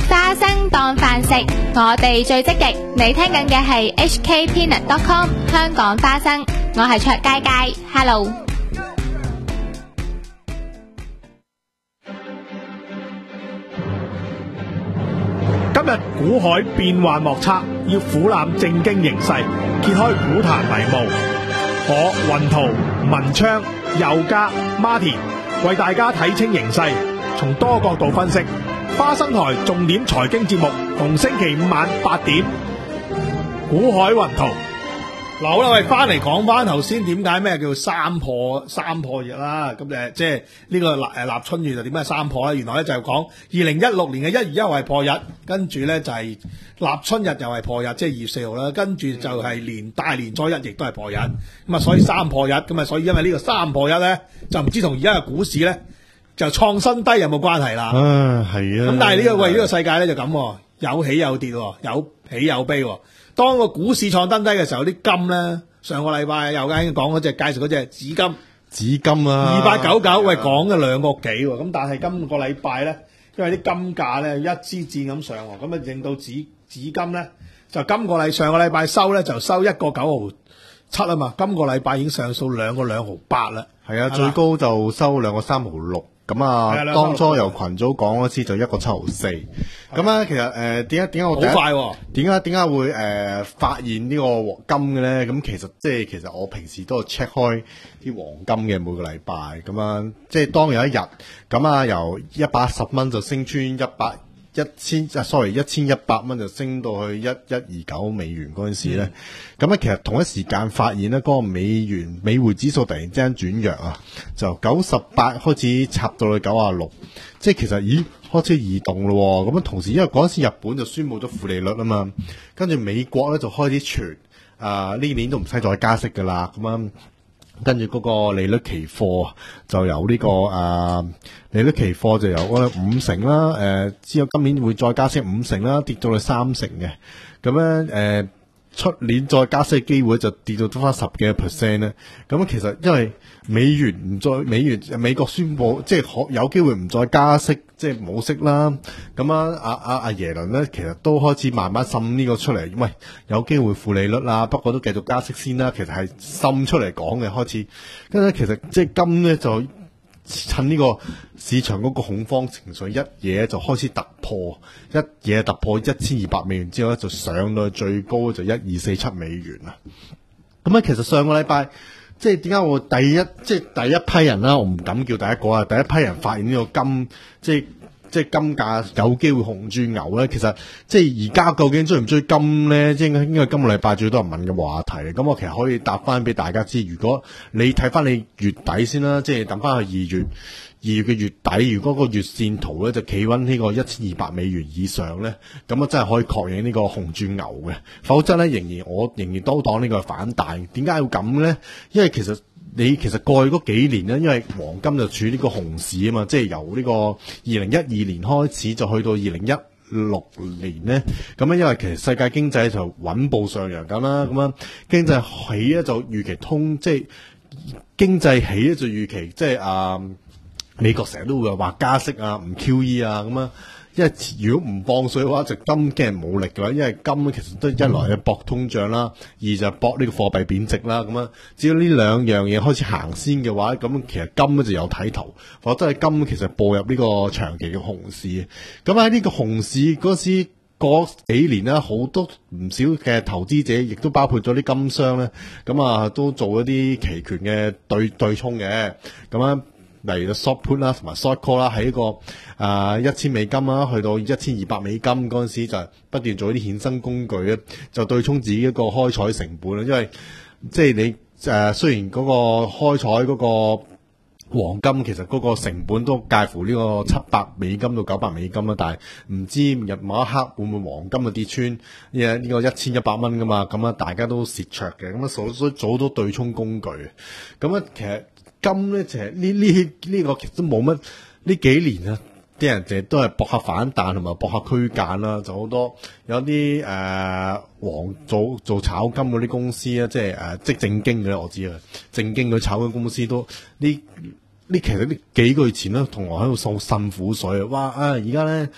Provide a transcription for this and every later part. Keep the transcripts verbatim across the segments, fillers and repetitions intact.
花生當飯食，我哋最積極。你聽緊嘅係 H K Peanut dot com 香港花生，我係卓佳佳 ，Hello。 今日股海變幻莫測，要俯瞰正經形勢，揭開股壇迷霧。我雲圖、文昌、佑嘉、Martin 為大家睇清形勢，從多角度分析。花生台重點財經節目，逢星期五晚八點，股海雲圖。嗱，好啦，我哋翻嚟講翻頭先點解咩叫三破三破月啦？咁誒，即係呢個立誒立春月就點解三破咧？原來咧就係講二零一六年嘅一月一號係破日，跟住咧就係立春日又係破日，即係二月四號啦。跟住就係年大年初一亦都係破日，咁啊所以三破日，咁啊所以因為呢個三破日咧，就唔知同而家嘅股市咧就創新低有冇關係啦？ 啊，係啊。 咁但係呢個喂呢個世界咧就咁，有起有跌，有喜有悲。當個股市創新低嘅時候，啲金咧，上個禮拜又啱講嗰隻介紹嗰隻紫金， 紫金啊， 二八九九，喂講咗兩個幾喎，咁但係今個禮拜咧，因為啲金價咧一支箭咁上，咁啊令到紫紫金咧就今個禮上個禮拜收咧就收一個九毫七啊嘛，今個禮拜已經上數兩個兩毫八啦， 係啊，最高就收兩個三毫六。咁啊，當初由群組講嗰次就一個七毫四。咁啊，其實誒點解點解我好快喎？ 點解點解會誒、呃、發現呢個黃金嘅咧？咁其實即係其實我平時都係 check 開啲黃金嘅每個禮拜。咁啊，即係當有一日咁啊，由一百一十蚊就升穿一百一千啊，sorry 一千一百蚊就升到去一一二九美元嗰陣時咧，咁、嗯、咧其實同一時間發現咧，嗰、那個美元美匯指數突然之間轉弱啊，就九十八開始插到去九啊六，即係其實咦開始移動咯，咁樣同時因為嗰陣時日本就宣布咗負利率啊嘛，跟住美國咧就開始傳啊呢年都唔使再加息噶啦，咁樣。跟住嗰個利率期貨就由呢、這個誒、呃、利率期貨就由五成啦，誒、呃、之後今年會再加息五成啦，跌到去三成嘅，咁樣誒出年再加息嘅機會就跌到得翻十幾個 percent 咧。咁其實因為美元唔再美元美國宣布即係可有機會唔再加息，即係冇息啦。咁啊阿阿阿耶倫咧，其實都開始慢慢滲呢個出嚟，喂有機會負利率啦，不過都繼續加息先啦。其實係滲出嚟講嘅開始，跟住其實即係金咧就趁呢個市場嗰個恐慌情緒一嘢就開始突破，一嘢突破一千二百美元之後咧，就上到最高就一二四七美元啦。咁啊，其實上個禮拜。即係點解我第一即係第一批人啦，我唔敢叫第一個啊，第一批人發現呢個金即係即係金價有機會紅轉牛咧。其實即係而家究竟追唔追金咧？即係應該今個禮拜最多人問嘅話題。咁我其實可以答翻俾大家知，如果你睇翻你月底先啦，即係等翻去二月二月嘅月底，如果個月線圖咧就企穩呢個一千二百美元以上咧，咁啊真係可以確認呢個紅轉牛嘅。否則咧，仍然我仍然都當呢個係反彈。點解要咁咧？因為其實你其實過去嗰幾年咧，因為黃金就處於呢個熊市啊嘛，即係由呢個二零一二年開始就去到二零一六年咧，咁樣因為其實世界經濟就穩步上揚緊啦，咁樣經濟起咧就預期通，即係經濟起咧就預期即係啊。美國成日都會話加息啊，唔 Q E 啊咁啊，因為如果唔放水嘅話，就金驚人冇力嘅話，因為金咧其實都一來係搏通脹啦，二就係搏呢個貨幣貶值啦，咁啊，只要呢兩樣嘢開始行先嘅話，咁其實金咧就有睇頭，否則係金其實步入呢個長期嘅熊市。咁喺呢個熊市嗰時嗰幾年咧，好多唔少嘅投資者，亦都包括咗啲金商咧，咁啊都做一啲期權嘅對對沖嘅，咁啊。例如 short put 啦，同埋 short call 啦，喺一個啊一千美金啦，去到一千二百美金嗰陣時，就不斷做啲衍生工具咧，就對沖自己一個開採成本啦。因為即係你誒、呃，雖然嗰個開採嗰個黃金其實嗰個成本都介乎呢個七百美金到九百美金啦，但係唔知日某一刻會唔會黃金就跌穿呢呢個一千一百蚊噶嘛？咁啊，大家都蝕卓嘅，咁啊，所所以做到對沖工具，咁啊，其實。金咧，其實呢呢呢個其實都冇乜呢幾年啊，啲人淨係都係搏下反彈同埋搏下區間啦，就好多有啲誒黃做做炒金嗰啲公司啊，即係誒即正經嘅，我知啊，正經佢炒金公司都呢呢其實呢幾個月前咧，同我喺度掃辛苦水啊，哇啊而家咧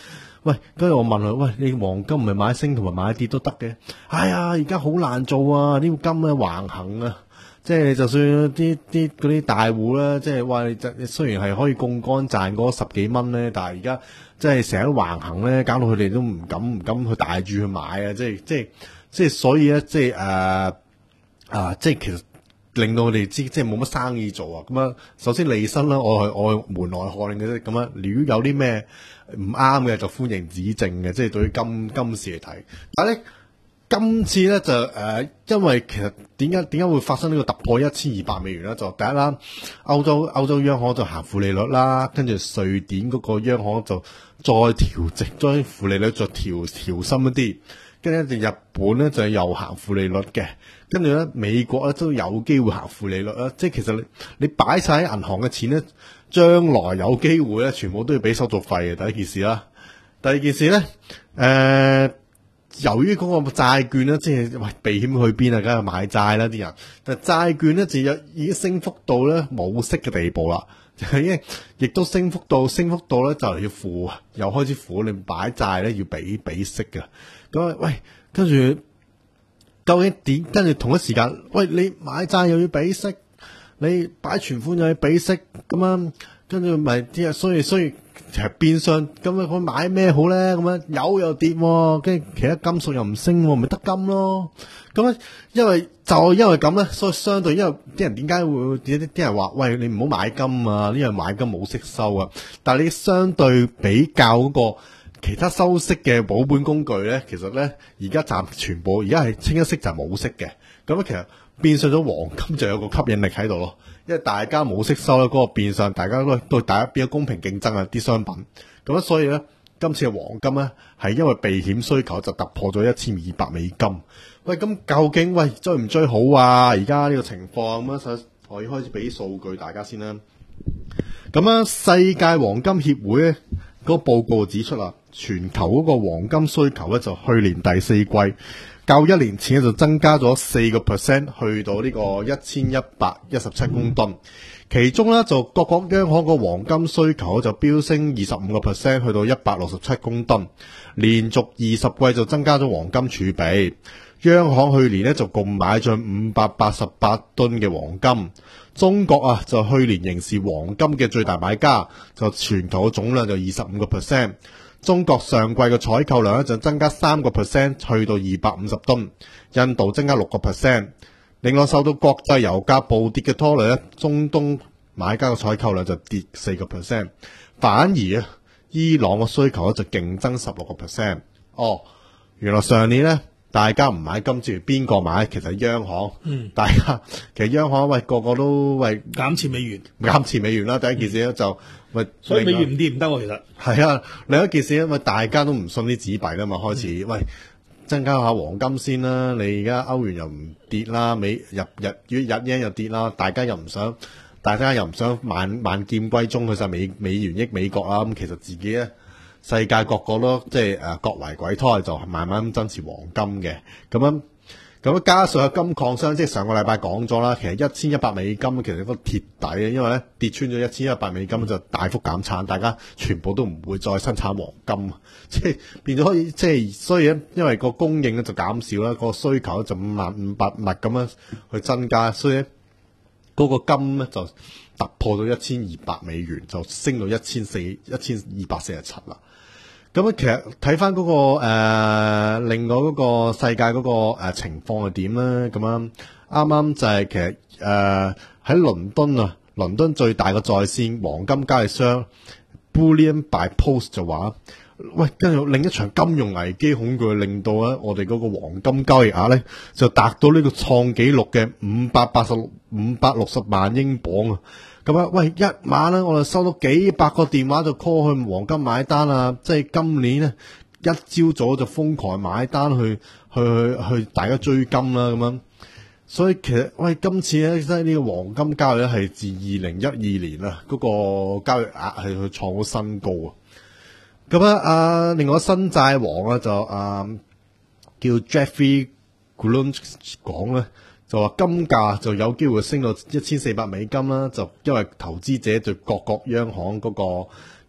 喂，跟住我問佢，喂，你黃金唔係買升同埋買跌都得嘅？哎呀，而家好難做啊！呢個金咧橫行啊，即係就算啲啲嗰啲大戶咧，即係話你就雖然係可以槓桿賺嗰十幾蚊咧，但係而家即係成日都橫行咧，搞到佢哋都唔敢唔敢去大注去買啊！即係即係即係所以咧，即係誒啊，即係其實。令到我哋知即係冇乜生意做啊！咁啊，首先利申啦，我係我係門外漢嘅啫。咁啊，如果有啲咩唔啱嘅，就歡迎指正嘅。即係對於今今次嚟睇，但係咧今次咧就誒、呃，因為其實點解點解會發生呢個突破一千二百美元咧？就第一啦，歐洲歐洲央行就行負利率啦，跟住瑞典嗰個央行就再調整，將負利率再調調深一啲。跟住日本咧就又行負利率嘅，跟住咧美國咧都有機會行負利率啦。即係其實你你擺晒喺銀行嘅錢咧，將來有機會咧，全部都要俾手續費嘅。第一件事啦，第二件事咧，誒、呃，由於嗰個債券咧，即係喂避險去邊啊？梗係買債啦啲人，但係債券咧就有已經升幅到咧冇息嘅地步啦。已經亦都升幅到升幅到咧就嚟要付，又開始付你擺債咧要俾俾息嘅。咁喂，跟住究竟點？跟住同一時間，喂你買債又要俾息，你擺存款又要俾息，咁樣跟住咪啲啊，所以所以其實變相咁樣佢買咩好咧？咁樣油又跌，跟住其他金屬又唔升，咪得金咯。咁咧，因為就因為咁咧，所以相對因為啲人點解會啲啲人話，喂你唔好買金啊，因為買金冇息收啊。但係你相對比較嗰個其他收息嘅保本工具咧，其實咧而家暫全部而家係清一色就係冇息嘅。咁咧其實變相咗黃金就有個吸引力喺度咯，因為大家冇息收咧，嗰個變相大家都對大家變咗公平競爭啊啲商品。咁所以咧今次嘅黃金咧係因為避險需求就突破咗一千二百美金。喂，咁究竟喂追唔追好啊？而家呢個情況咁樣，我要開始俾數據大家先啦。咁樣世界黃金協會咧嗰個報告指出啦，全球嗰個黃金需求咧就去年第四季較一年前咧就增加咗四個 percent， 去到呢個一千一百一十七公噸。其中咧就各國央行個黃金需求就飆升二十五個 percent， 去到一百六十七公噸，連續二十季就增加咗黃金儲備。央行去年咧就共買進五百八十八噸嘅黃金。中國啊就去年仍是黃金嘅最大買家，就全球嘅總量就二十五個 percent。中國上季嘅採購量咧就增加三個 percent， 去到二百五十噸。印度增加六個 percent。另外受到國際油價暴跌嘅拖累咧，中東買家嘅採購量就跌四個 percent。反而啊，伊朗嘅需求咧就勁增十六個 percent。哦，原來上年咧。大家唔買金，至於邊個買？其實央行，嗯，大家其實央行喂個個都喂減持美元， 減持美元啦。第一件事咧、嗯、就喂， 所以美元唔跌唔得喎。其實係啊，另一件事因為大家都唔信啲紙幣啦嘛，開始、嗯、喂增加下黃金先啦。你而家歐元又唔跌啦，美日日日日圓又跌啦，大家又唔想，大家又唔想萬萬劍歸宗去晒美美元益美國啊。咁其實自己咧。世界各個都即係誒各為鬼胎，就慢慢咁增持黃金嘅咁樣，咁樣加上有金礦商，即係上個禮拜講咗啦，其實一千一百美金其實個鐵底嘅，因為咧跌穿咗一千一百美金就大幅減產，大家全部都唔會再生產黃金，即係變咗可以即係，所以咧因為個供應咧就減少啦，個需求就五萬五百物咁樣去增加，所以咧嗰個金咧就突破咗一千二百美元，就升到一千四一千二百四十七啦。咁啊，其實睇翻嗰個誒、呃，另外嗰個世界嗰、那個誒、呃、情況係點咧？咁樣啱啱就係其實誒喺倫敦啊，倫敦最大嘅在線黃金交易商 Bullion by Post 就話，喂，跟住另一場金融危機恐懼，令到咧我哋嗰個黃金交易額咧就達到呢個創紀錄嘅五百八十六五百六十萬英鎊啊！咁啊，喂，一晚咧，我就收到幾百個電話就 call 去黃金買單啊！即係今年咧，一朝早就瘋狂買單去去去去大家追金啦咁樣。所以其實喂，今次咧即係呢個黃金交易咧係自二零一二年啊嗰個交易額係去創咗新高啊！咁啊，啊另外新債王啊就啊叫 Jeffrey Goulding 講咧。就話金價就有機會升到一千四百美金啦，就因為投資者對各國央行嗰個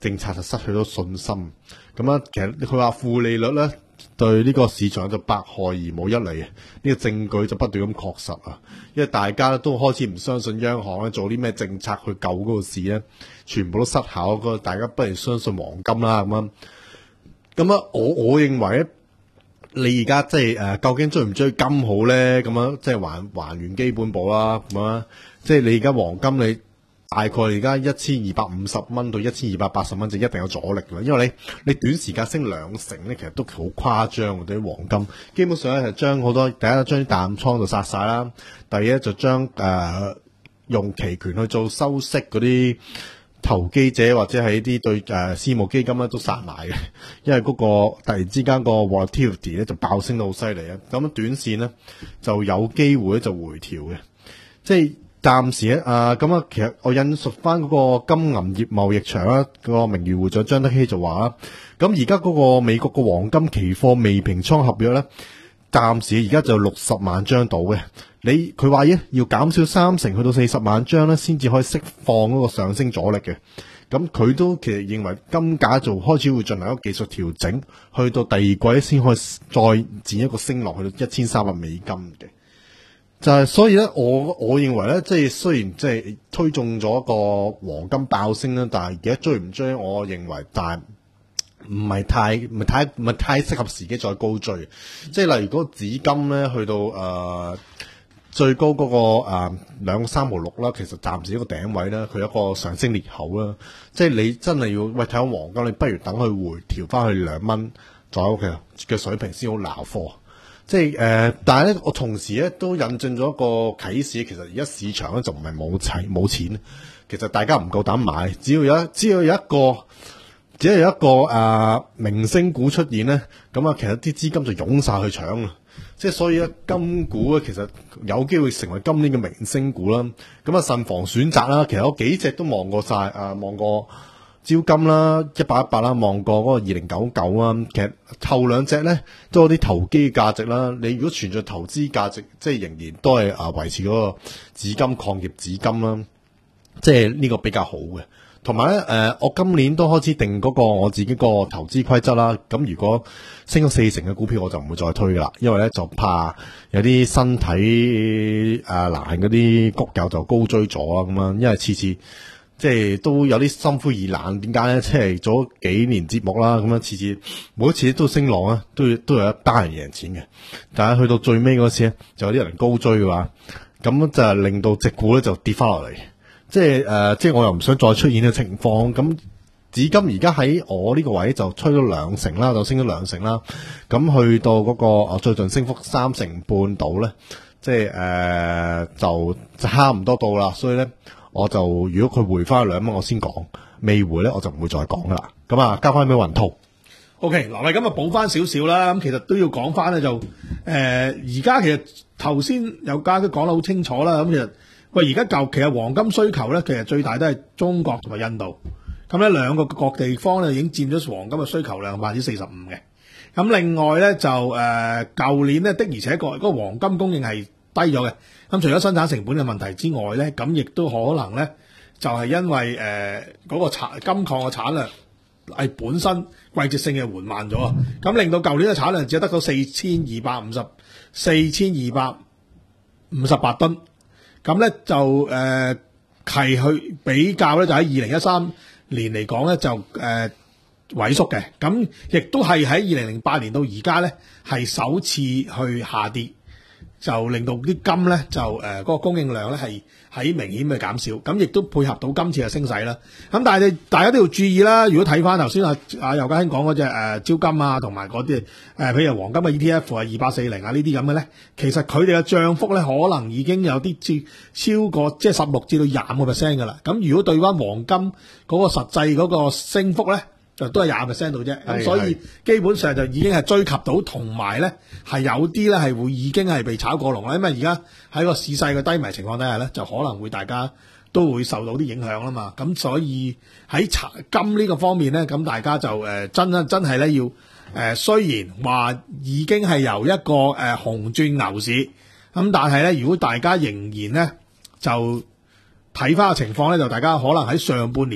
政策就失去咗信心。咁啊，其實佢話負利率咧對呢個市場就百害而無一利，呢、這個證據就不斷咁確實啊。因為大家都開始唔相信央行咧做啲咩政策去救嗰個市咧，全部都失效。個大家不如相信黃金啦咁樣。咁啊，我我認為咧，你而家即係誒，究竟追唔追金好咧？咁樣即係還還原基本步啦，咁啊，即係你而家黃金你大概而家一千二百五十蚊到一千二百八十蚊就一定有阻力啦，因為你你短時間升兩成咧，其實都好誇張嘅對於黃金。基本上咧係將好多第一將啲淡倉就殺晒啦，第二就將誒、呃、用期權去做收息嗰啲投機者或者係啲對誒、呃、私募基金咧都殺埋嘅，因為嗰個突然之間個 volatility 咧就爆升到好犀利啊！咁短線咧就有機會咧就回調嘅，即係暫時咧啊咁啊，其實我引述翻嗰個金銀業貿易場啦，個名譽會長張德熙就話啦，咁而家嗰個美國個黃金期貨未平倉合約咧，暫時而家就六十萬張到嘅。你佢話要減少三成去到四十萬張咧，先至可以釋放嗰個上升阻力嘅。咁佢都其實認為金價就開始會進行一個技術調整，去到第二季先可以再展一個升落去到一千三百美金嘅。就係、是、所以咧，我我認為咧，即係雖然即係推中咗一個黃金爆升啦，但係而家追唔追，我認為但係唔係太唔係太唔係太適合時機再高追。即係例如嗰個紫金咧，去到誒。呃最高嗰、那個誒兩個三毫六啦，其實暫時一個頂位啦，佢有一個上升裂口啦。即係你真係要喂睇下黃金，你不如等佢回調翻去兩蚊左右嘅嘅水平先好撈貨。即係誒、呃，但係咧，我同時咧都引證咗一個啟示，其實而家市場咧就唔係冇錢冇錢，其實大家唔夠膽買，只要有只要有一個只要有一個誒、呃、明星股出現咧，咁啊，其實啲資金就湧晒去搶啦。即係所以咧，金股咧其實有機會成為今年嘅明星股啦。咁啊，慎防選擇啦。其實我幾隻都望過晒，啊望過招金啦、一八一八啦，望過嗰個二零九九啦。其實後兩隻咧都有啲投機價值啦。你如果存在投資價值，即係仍然都係啊維持嗰個紫金礦業紫金啦。即係呢個比較好嘅。同埋咧，誒、呃，我今年都開始定嗰個我自己個投資規則啦。咁如果升咗四成嘅股票，我就唔會再推噶啦，因為咧就怕有啲身體誒難嗰啲谷友就高追咗啊咁樣。因為次次即係都有啲心灰意冷，點解咧？即係做咗幾年節目啦，咁樣次次每一次都升浪啊，都都有一班人贏錢嘅。但係去到最尾嗰次咧，就有啲人高追嘅話，咁就係令到隻股咧就跌翻落嚟。即係誒、呃，即係我又唔想再出現嘅情況。咁紫金而家喺我呢個位就吹咗兩成啦，就升咗兩成啦。咁去到嗰、那個誒最近升幅三成半到咧，即係誒、呃、就差唔多到啦。所以咧，我就如果佢回翻兩蚊，我先講；未回咧，我就唔會再講噶啦。咁啊，交翻俾雲濤。 OK，嗱，我咁啊補翻少少啦。咁其實都要講翻咧，就誒而家其實頭先有家都講得好清楚啦。咁其實。喂，而家舊其實黃金需求咧，其實最大都係中國同埋印度，咁咧兩個各地方咧已經佔咗黃金嘅需求量百分之四十五嘅。咁另外咧就誒舊、呃、年咧的而且確嗰個黃金供應係低咗嘅。咁除咗生產成本嘅問題之外咧，咁亦都可能咧就係、是、因為誒嗰、呃那個產金礦嘅產量係本身季節性嘅緩慢咗啊，咁令到舊年嘅產量只係得到四千二百五十四千二百五十八噸。咁咧就誒係、呃、去比較咧，就喺二零一三年嚟講咧就誒、呃、萎縮嘅，咁亦都係喺二零零八年到而家咧係首次去下跌，就令到啲金咧就誒嗰、呃那個供應量咧係喺明顯嘅減少，咁亦都配合到今次嘅升勢啦。咁但係你大家都要注意啦，如果睇翻頭先阿阿尤家興講嗰隻誒招金啊，同埋嗰啲誒譬如黃金嘅 E T F 啊二八四零啊呢啲咁嘅咧，其實佢哋嘅漲幅咧可能已經有啲超超過即係十六至到廿五個 percent 㗎啦。咁如果對翻黃金嗰個實際嗰個升幅咧，就都係廿 percent 度啫。咁所以基本上就已經係追及到，同埋咧係有啲咧係會已經係被炒過龍啦。因為而家喺個市勢嘅低迷情況底下咧，就可能會大家都會受到啲影響啦嘛。咁所以喺茶金呢個方面咧，咁大家就誒、呃、真真係咧要誒、呃，雖然話已經係由一個誒、呃、熊轉牛市，咁但係咧，如果大家仍然咧就睇翻個情況咧，就大家可能喺上半年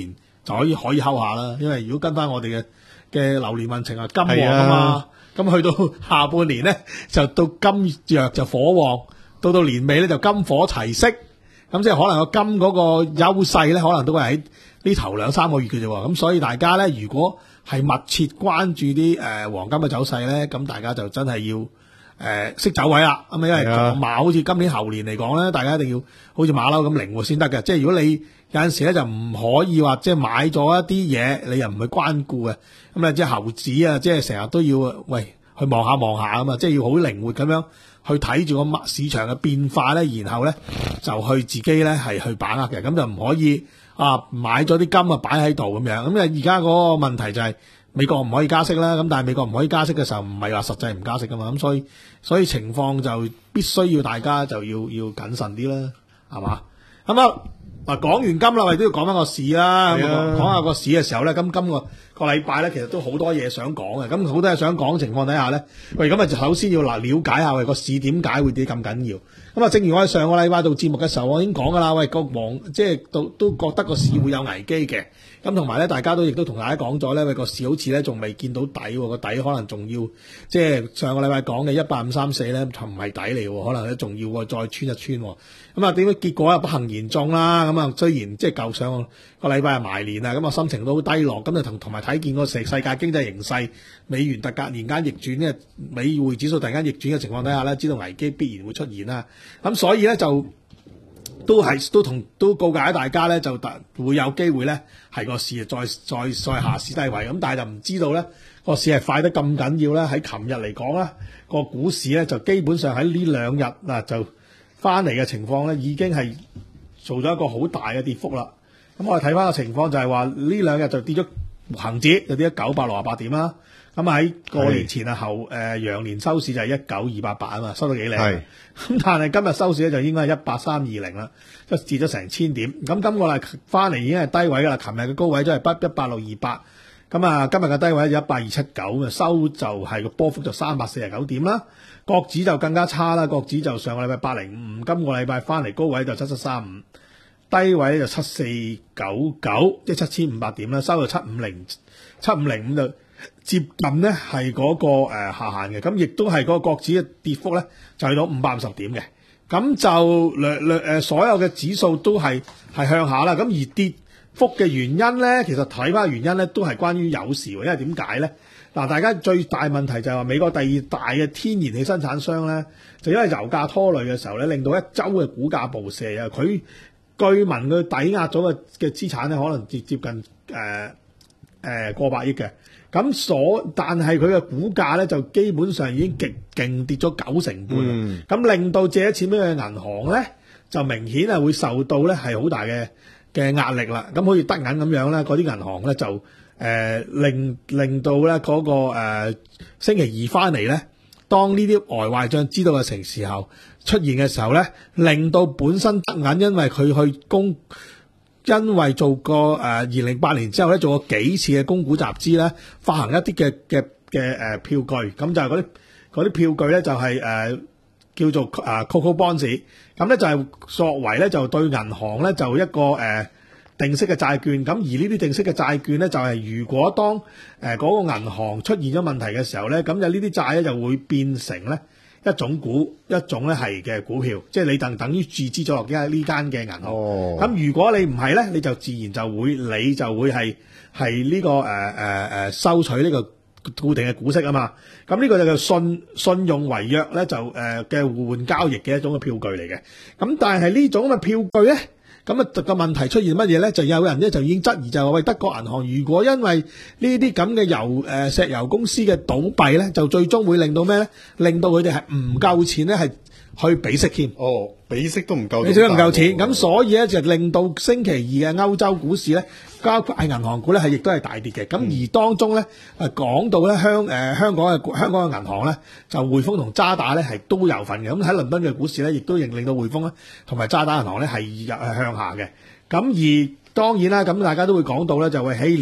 就可以可以睺下啦。因為如果跟翻我哋嘅嘅流年運程啊，金旺啊嘛，咁去到下半年咧就到金弱就火旺，到到年尾咧就金火齊息，咁即係可能個金嗰個優勢咧，可能都係喺呢頭兩三個月嘅啫喎。咁所以大家咧，如果係密切關注啲誒、呃、黃金嘅走勢咧，咁大家就真係要。誒、呃，識走位啦，咁因為馬好似今年猴年嚟講咧，大家一定要好似馬騮咁靈活先得嘅。即係如果你有陣時咧就唔可以話即係買咗一啲嘢，你又唔去關顧嘅，咁啊即係猴子啊，即係成日都要喂去望下望下啊嘛，即係要好靈活咁樣去睇住個市場嘅變化咧，然後咧就去自己咧係去把握嘅，咁就唔可以啊買咗啲金啊擺喺度咁樣。咁啊而家嗰個問題就係、是。美國唔可以加息啦，咁但係美國唔可以加息嘅時候，唔係話實際唔加息噶嘛，咁所以所以情況就必須要大家就要要謹慎啲啦，係嘛？咁啊嗱，講完金啦，我哋都要講翻個市啦。咁講下個市嘅時候咧，咁今個個禮拜咧，其實都好多嘢想講嘅。咁好多嘢想講情況底下咧，喂，咁啊就首先要嗱了解下喂個市點解會跌咁緊要。咁啊，正如我喺上個禮拜做節目嘅時候，我已經講噶啦，喂個黃即係都都覺得個市會有危機嘅。咁同埋咧，大家都亦都同大家講咗咧，喂個市好似咧仲未見到底，個底可能仲要即係上個禮拜講嘅一八五三四咧，就唔係底嚟，可能咧仲要再穿一穿。咁啊，點解結果又不幸言中啦？咁啊，雖然即係舊上個禮拜係埋年啊，咁啊心情都好低落。咁就同同埋睇見個世世界經濟形勢，美元突然間逆轉呢，美匯指數突然間逆轉嘅情況底下咧，知道危機必然會出現啦。咁所以咧就。都係都同都告誡大家咧，就會有機會咧係個市再再再下市低位咁，但係就唔知道咧個市係快得咁緊要咧。喺琴日嚟講咧，個股市咧就基本上喺呢兩日嗱就翻嚟嘅情況咧，已經係做咗一個好大嘅跌幅啦。咁我哋睇翻個情況就係話呢兩日就跌咗恒指就跌咗九百六十八點啦。咁喺過年前啊後誒羊年收市就係一九二八八啊嘛，收到幾靚。咁但係今日收市咧就應該係一八三二零啦，即係跌咗成千點。咁今個禮翻嚟已經係低位噶啦，琴日嘅高位都係不一八六二八。咁啊今日嘅低位就一八二七九，收就係個波幅就三百四十九點啦。國指就更加差啦，國指就上個禮拜八零五，今個禮拜翻嚟高位就七七三五，低位就七四九九，即係七千五百點啦，收到七五零七五零五就。接近呢係嗰個誒下限嘅，咁亦都係嗰個國指嘅跌幅咧就去到五百五十點嘅，咁就略略誒所有嘅指數都係係向下啦，咁而跌幅嘅原因咧，其實睇翻原因咧都係關於有事喎，因為點解咧？嗱，大家最大問題就係話美國第二大嘅天然氣生產商咧，就因為油價拖累嘅時候咧，令到一周嘅股價暴瀉啊！佢據聞佢抵押咗嘅嘅資產咧，可能接接近誒誒、呃呃、過百億嘅。咁所，但係佢嘅股價咧就基本上已經極勁跌咗九成半，咁、嗯、令到借咗錢俾佢嘅銀行咧，就明顯係會受到咧係好大嘅嘅壓力啦。咁好似德銀咁樣咧，嗰啲銀行咧就誒、呃、令令到咧嗰、嗰個誒、呃、星期二翻嚟咧，當呢啲呆壞賬知道嘅成時候出現嘅時候咧，令到本身德銀因為佢去供。因為做過誒二零零八年之後咧，做過幾次嘅供股集資咧，發行一啲嘅嘅嘅誒票據，咁就係嗰啲嗰啲票據咧就係、是、誒、呃、叫做誒、呃、Coco Bonds，咁咧就係作為咧就對銀行咧就一個誒、呃、定息嘅債券，咁而呢啲定息嘅債券咧就係、是、如果當誒嗰、呃那個銀行出現咗問題嘅時候咧，咁就呢啲債咧就會變成咧。一種股一種咧係嘅股票，即係你等等於注資咗落呢呢間嘅銀行。咁、哦、如果你唔係咧，你就自然就會你就會係係呢個誒誒誒收取呢個固定嘅股息啊嘛。咁呢個就叫信信用違約咧，就誒嘅、呃、互換交易嘅一種嘅票據嚟嘅。咁但係呢種嘅票據咧。咁啊個問題出現乜嘢咧？就有人咧就已經質疑就係話喂，德國銀行如果因為呢啲咁嘅油誒石油公司嘅倒閉咧，就最終會令到咩咧？令到佢哋係唔夠錢咧，係去俾息添。哦，俾息都唔夠，俾息都唔夠錢。咁所以咧就令到星期二嘅歐洲股市咧，包括係銀行股咧係亦都係大跌嘅。咁、嗯、而當中咧誒講到咧香誒、呃、香港嘅香港嘅銀行咧，就匯豐同渣打咧係都有份嘅。咁喺倫敦嘅股市咧，亦都令令到匯豐咧同埋渣打銀行咧係入向下嘅。咁而當然啦，咁大家都會講到咧，就係希臘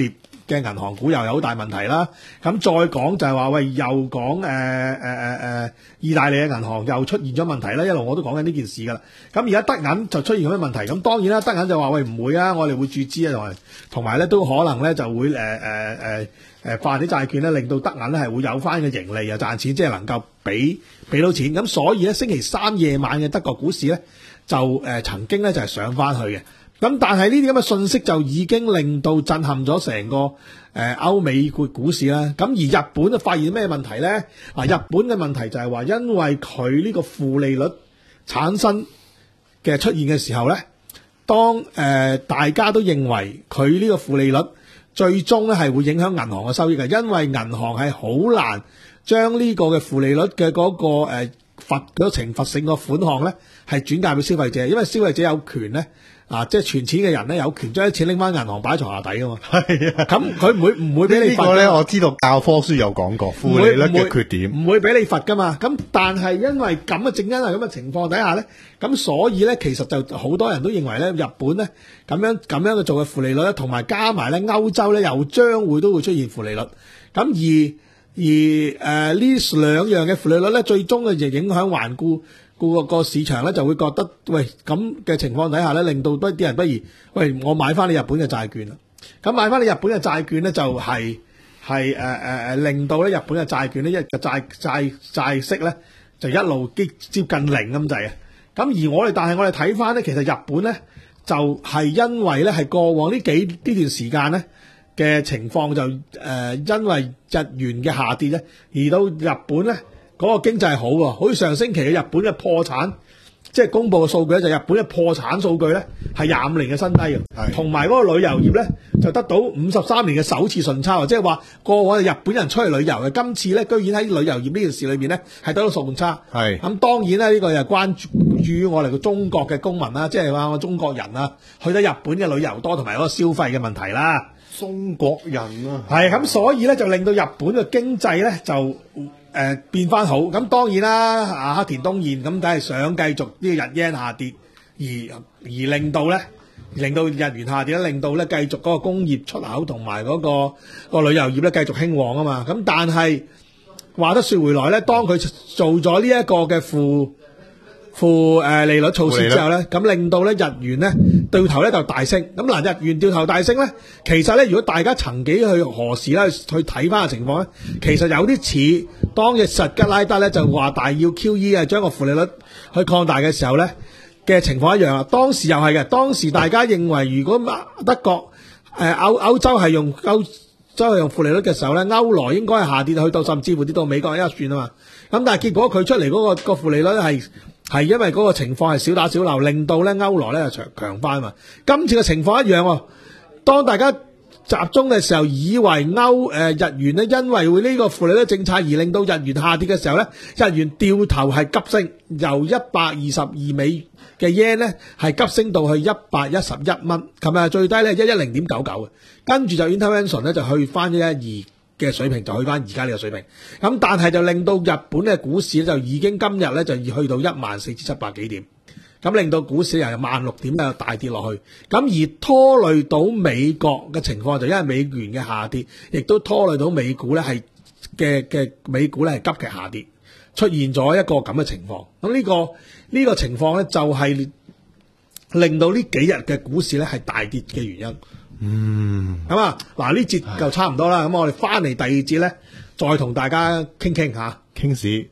嘅銀行股又有好大問題啦。咁再講就係話喂，又講誒誒誒誒，意大利嘅銀行又出現咗問題啦。一路我都講緊呢件事㗎啦。咁而家德銀就出現咗咩問題？咁當然啦，德銀就話喂唔會啊，我哋會注資啊，同埋同埋咧都可能咧就會誒誒誒誒發啲債券咧，令到德銀咧係會有翻嘅盈利啊，賺錢，即係能夠俾俾到錢。咁所以咧，星期三夜晚嘅德國股市咧就誒、呃、曾經咧就係、是、上翻去嘅。咁但係呢啲咁嘅信息就已經令到震撼咗成個誒、呃、歐美股股市啦。咁而日本就發現咩問題咧？啊，日本嘅問題就係話，因為佢呢個負利率產生嘅出現嘅時候咧，當誒、呃、大家都認為佢呢個負利率最終咧係會影響銀行嘅收益嘅，因為銀行係好難將呢個嘅負利率嘅嗰、那個誒、呃、罰嗰懲罰性嘅款項咧係轉嫁俾消費者，因為消費者有權咧。啊！即係存錢嘅人咧，有權將啲錢拎翻銀行擺喺床下底噶嘛。係啊，咁佢唔會唔會俾你罰？呢個咧， 我知道教科書有講過負利率嘅缺點， 唔會俾你罰噶嘛。咁但係因為咁嘅正因係咁嘅情況底下咧，咁所以咧其實就好多人都認為咧，日本咧咁樣咁樣嘅做嘅負利率咧，同埋加埋咧歐洲咧又將會都會出現負利率。咁而而誒呢兩樣嘅負利率咧，最終嘅就影響環顧。個個市場咧就會覺得，喂咁嘅情況底下咧，令到多啲人不如，喂我買翻你日本嘅債券啦。咁買翻你日本嘅債券咧，就係係誒誒誒，令到咧日本嘅債券咧一個債債債息咧就一路接接近零咁滯啊。咁而我哋但係我哋睇翻咧，其實日本咧就係、是、因為咧係過往呢幾呢段時間咧嘅情況就誒、呃，因為日元嘅下跌咧，而到日本咧。嗰個經濟係好喎，好似上星期嘅日本嘅破產，即係公佈嘅數據咧，就日本嘅破產數據咧係廿五年嘅新低嘅，同埋嗰個旅遊業咧就得到五十三年嘅首次順差，即係話過往日本人出去旅遊嘅，今次咧居然喺旅遊業呢件事裏邊咧係得到順差。係咁當然咧呢、呢個又關注於我哋嘅中國嘅公民啦，即係話我中國人啊去得日本嘅旅遊多，同埋嗰個消費嘅問題啦。 中國人啊， 係咁，所以咧就令到日本嘅經濟咧就誒、呃、變翻好。咁當然啦，啊黑田東彥咁梗係想繼續呢個日元下跌，而而令到咧令到日元下跌咧，令到咧繼續嗰個工業出口同埋嗰個個旅遊業咧繼續興旺啊嘛。咁但係話得說回來咧，當佢做咗呢一個嘅負負誒利率措施之後咧，咁令到咧日元咧掉頭咧就大升。咁嗱，日元掉頭大升咧，其實咧如果大家曾幾去何時咧去睇翻嘅情況咧，其實有啲似當日實吉拉德咧就話大要 Q E 啊，將個負利率去擴大嘅時候咧嘅情況一樣啊。當時又係嘅，當時大家認為如果德國誒歐歐洲係用歐洲係用負利率嘅時候咧，歐羅應該係下跌去到甚至乎跌到美國一算啊嘛。咁但係結果佢出嚟嗰、嗰個、嗰個負利率咧係。係因為嗰個情況係小打小鬧，令到咧歐羅咧就強強翻嘛。今次嘅情況一樣喎。當大家集中嘅時候，以為歐誒、呃、日元咧因為會呢個負利率政策而令到日元下跌嘅時候咧，日元掉頭係急升，由一百二十二美嘅 yen 咧係急升到去一百一十一蚊。琴日最低咧一一零點九九嘅，跟住就 intervention 咧就去翻一一二。嘅水平就去翻而家呢個水平，咁但係就令到日本嘅股市就已經今日咧就已去到一萬四千七百幾點，咁令到股市由萬六點咧大跌落去，咁而拖累到美國嘅情況就因為美元嘅下跌，亦都拖累到美股咧係嘅嘅美股咧係急劇下跌，出現咗一個咁嘅情況。咁呢個呢個情況咧就係令到呢幾日嘅股市咧係大跌嘅原因。嗯，咁啊，嗱呢節就差唔多啦，咁我哋翻嚟第二節咧，再同大家傾傾下， 傾市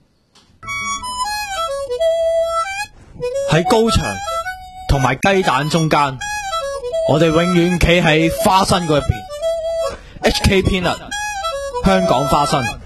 喺高牆同埋雞蛋中間，我哋永遠企喺花生嗰一邊。H K Peanut 香港花生。